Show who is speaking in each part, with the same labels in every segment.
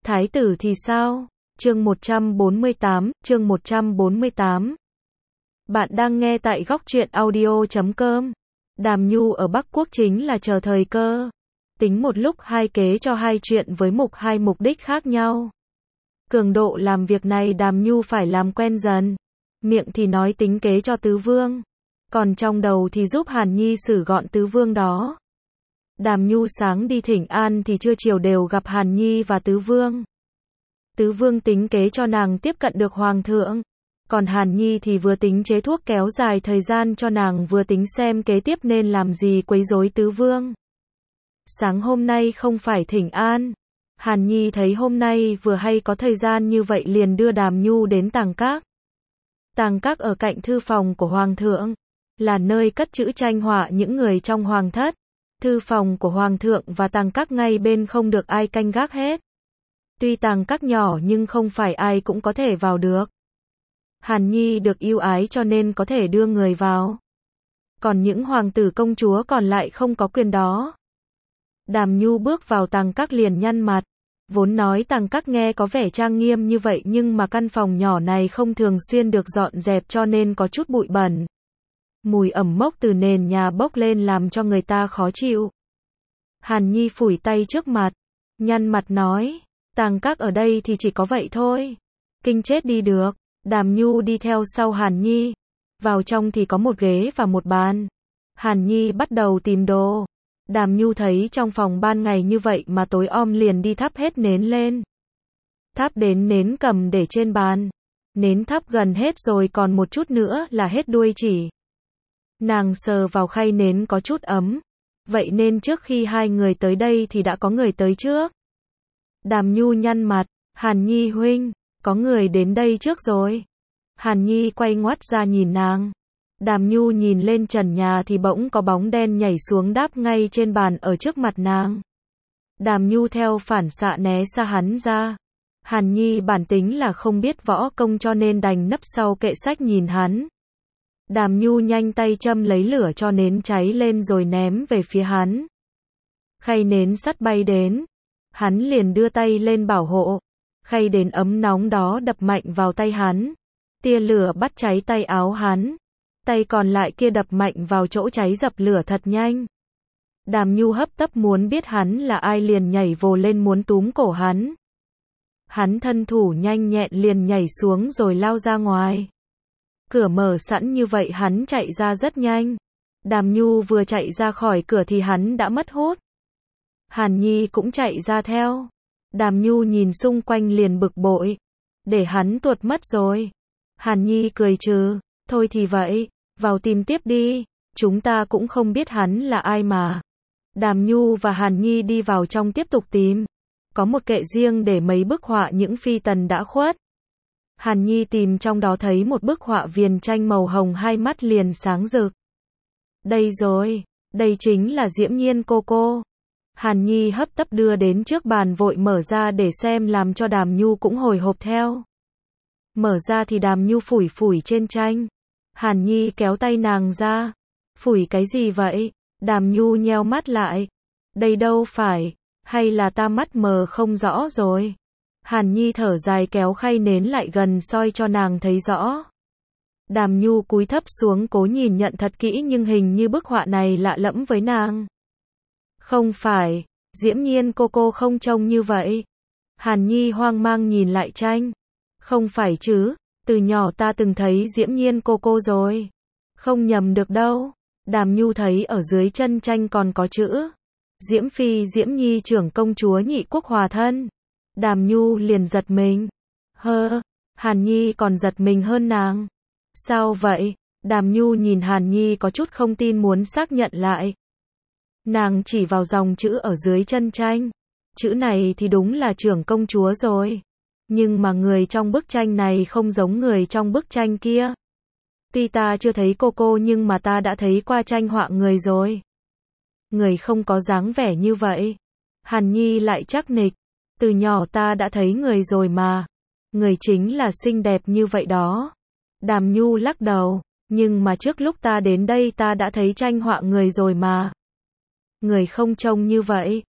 Speaker 1: Thái tử thì sao? Chương 148. Bạn đang nghe tại góc truyện audio.com. Đàm Nhu ở Bắc Quốc chính là chờ thời cơ. Tính một lúc hai kế cho hai chuyện với hai mục đích khác nhau. Cường độ làm việc này Đàm Nhu phải làm quen dần. Miệng thì nói tính kế cho tứ vương. Còn trong đầu thì giúp Hàn Nhi xử gọn tứ vương đó. Đàm Nhu sáng đi thỉnh an thì trưa chiều đều gặp Hàn Nhi và tứ vương. Tứ vương tính kế cho nàng tiếp cận được hoàng thượng. Còn Hàn Nhi thì vừa tính chế thuốc kéo dài thời gian cho nàng vừa tính xem kế tiếp nên làm gì quấy rối tứ vương. Sáng hôm nay không phải thỉnh an. Hàn Nhi thấy hôm nay vừa hay có thời gian như vậy liền đưa Đàm Nhu đến Tàng Các. Tàng Các ở cạnh thư phòng của hoàng thượng, là nơi cất trữ tranh họa những người trong hoàng thất. Thư phòng của hoàng thượng và Tàng Các ngay bên không được ai canh gác hết. Tuy Tàng Các nhỏ nhưng không phải ai cũng có thể vào được. Hàn Nhi được ưu ái cho nên có thể đưa người vào. Còn những hoàng tử công chúa còn lại không có quyền đó. Đàm Nhu bước vào Tàng Các liền nhăn mặt. Vốn nói Tàng Các nghe có vẻ trang nghiêm như vậy nhưng mà căn phòng nhỏ này không thường xuyên được dọn dẹp cho nên có chút bụi bẩn. Mùi ẩm mốc từ nền nhà bốc lên làm cho người ta khó chịu. Hàn Nhi phủi tay trước mặt, nhăn mặt nói, Tàng Các ở đây thì chỉ có vậy thôi. Kinh chết đi được. Đàm Nhu đi theo sau Hàn Nhi. Vào trong thì có một ghế và một bàn. Hàn Nhi bắt đầu tìm đồ. Đàm Nhu thấy trong phòng ban ngày như vậy mà tối om liền đi thắp hết nến lên. Thắp đến nến cầm để trên bàn. Nến thắp gần hết rồi còn một chút nữa là hết đuôi chỉ. Nàng sờ vào khay nến có chút ấm. Vậy nên trước khi hai người tới đây thì đã có người tới trước. Đàm Nhu nhăn mặt, Hàn Nhi huynh, có người đến đây trước rồi. Hàn Nhi quay ngoắt ra nhìn nàng. Đàm Nhu nhìn lên trần nhà thì bỗng có bóng đen nhảy xuống đáp ngay trên bàn ở trước mặt nàng. Đàm Nhu theo phản xạ né xa hắn ra. Hàn Nhi bản tính là không biết võ công cho nên đành nấp sau kệ sách nhìn hắn. Đàm Nhu nhanh tay châm lấy lửa cho nến cháy lên rồi ném về phía hắn. Khay nến sắt bay đến. Hắn liền đưa tay lên bảo hộ. Khay nến ấm nóng đó đập mạnh vào tay hắn. Tia lửa bắt cháy tay áo hắn. Tay còn lại kia đập mạnh vào chỗ cháy dập lửa thật nhanh. Đàm Nhu hấp tấp muốn biết hắn là ai liền nhảy vồ lên muốn túm cổ hắn. Hắn thân thủ nhanh nhẹn liền nhảy xuống rồi lao ra ngoài. Cửa mở sẵn như vậy hắn chạy ra rất nhanh. Đàm Nhu vừa chạy ra khỏi cửa thì hắn đã mất hút. Hàn Nhi cũng chạy ra theo. Đàm Nhu nhìn xung quanh liền bực bội. Để hắn tuột mất rồi. Hàn Nhi cười trừ. Thôi thì vậy, vào tìm tiếp đi. Chúng ta cũng không biết hắn là ai mà. Đàm Nhu và Hàn Nhi đi vào trong tiếp tục tìm. Có một kệ riêng để mấy bức họa những phi tần đã khuất. Hàn Nhi tìm trong đó thấy một bức họa viền tranh màu hồng hai mắt liền sáng rực. Đây rồi, đây chính là Diễm Nhiên cô. Hàn Nhi hấp tấp đưa đến trước bàn vội mở ra để xem làm cho Đàm Nhu cũng hồi hộp theo. Mở ra thì Đàm Nhu phủi phủi trên tranh. Hàn Nhi kéo tay nàng ra. Phủi cái gì vậy? Đàm Nhu nheo mắt lại. Đây đâu phải, hay là ta mắt mờ không rõ rồi. Hàn Nhi thở dài kéo khay nến lại gần soi cho nàng thấy rõ. Đàm Nhu cúi thấp xuống cố nhìn nhận thật kỹ nhưng hình như bức họa này lạ lẫm với nàng. Không phải, Diễm Nhiên cô không trông như vậy. Hàn Nhi hoang mang nhìn lại tranh. Không phải chứ, từ nhỏ ta từng thấy Diễm Nhiên cô rồi. Không nhầm được đâu. Đàm Nhu thấy ở dưới chân tranh còn có chữ. Diễm Phi Diễm Nhi trưởng công chúa nhị quốc hòa thân. Đàm Nhu liền giật mình. Hàn Nhi còn giật mình hơn nàng. Sao vậy? Đàm Nhu nhìn Hàn Nhi có chút không tin muốn xác nhận lại. Nàng chỉ vào dòng chữ ở dưới chân tranh. Chữ này thì đúng là trưởng công chúa rồi. Nhưng mà người trong bức tranh này không giống người trong bức tranh kia. Tuy ta chưa thấy cô nhưng mà ta đã thấy qua tranh họa người rồi. Người không có dáng vẻ như vậy. Hàn Nhi lại chắc nịch. Từ nhỏ ta đã thấy người rồi mà. Người chính là xinh đẹp như vậy đó. Đàm Nhu lắc đầu. Nhưng mà trước lúc ta đến đây ta đã thấy tranh họa người rồi mà. Người không trông như vậy.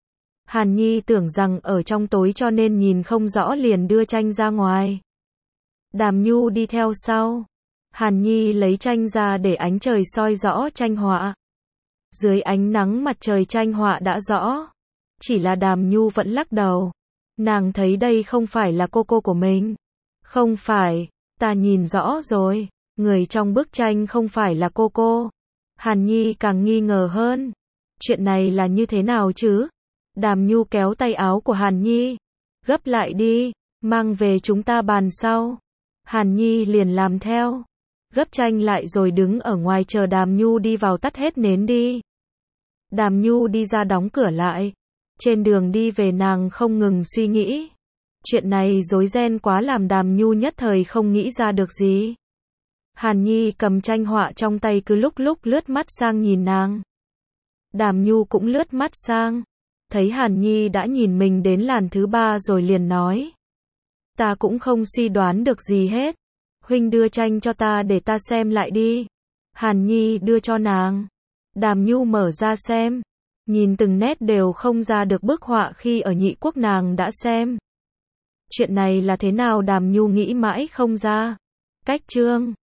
Speaker 1: Hàn Nhi tưởng rằng ở trong tối cho nên nhìn không rõ liền đưa tranh ra ngoài. Đàm Nhu đi theo sau. Hàn Nhi lấy tranh ra để ánh trời soi rõ tranh họa. Dưới ánh nắng mặt trời tranh họa đã rõ. Chỉ là Đàm Nhu vẫn lắc đầu. Nàng thấy đây không phải là cô của mình. Không phải, ta nhìn rõ rồi. Người trong bức tranh không phải là cô. Hàn Nhi càng nghi ngờ hơn. Chuyện này là như thế nào chứ? Đàm Nhu kéo tay áo của Hàn Nhi. Gấp lại đi, mang về chúng ta bàn sau. Hàn Nhi liền làm theo. Gấp tranh lại rồi đứng ở ngoài chờ Đàm Nhu đi vào tắt hết nến đi. Đàm Nhu đi ra đóng cửa lại. Trên đường đi về nàng không ngừng suy nghĩ. Chuyện này rối ren quá làm Đàm Nhu nhất thời không nghĩ ra được gì. Hàn Nhi cầm tranh họa trong tay cứ lúc lướt mắt sang nhìn nàng. Đàm Nhu cũng lướt mắt sang. Thấy Hàn Nhi đã nhìn mình đến lần thứ 3 rồi liền nói. Ta cũng không suy đoán được gì hết. Huynh đưa tranh cho ta để ta xem lại đi. Hàn Nhi đưa cho nàng. Đàm Nhu mở ra xem. Nhìn từng nét đều không ra được bức họa khi ở Nhị Quốc nàng đã xem. Chuyện này là thế nào Đàm Nhu nghĩ mãi không ra. Cách chương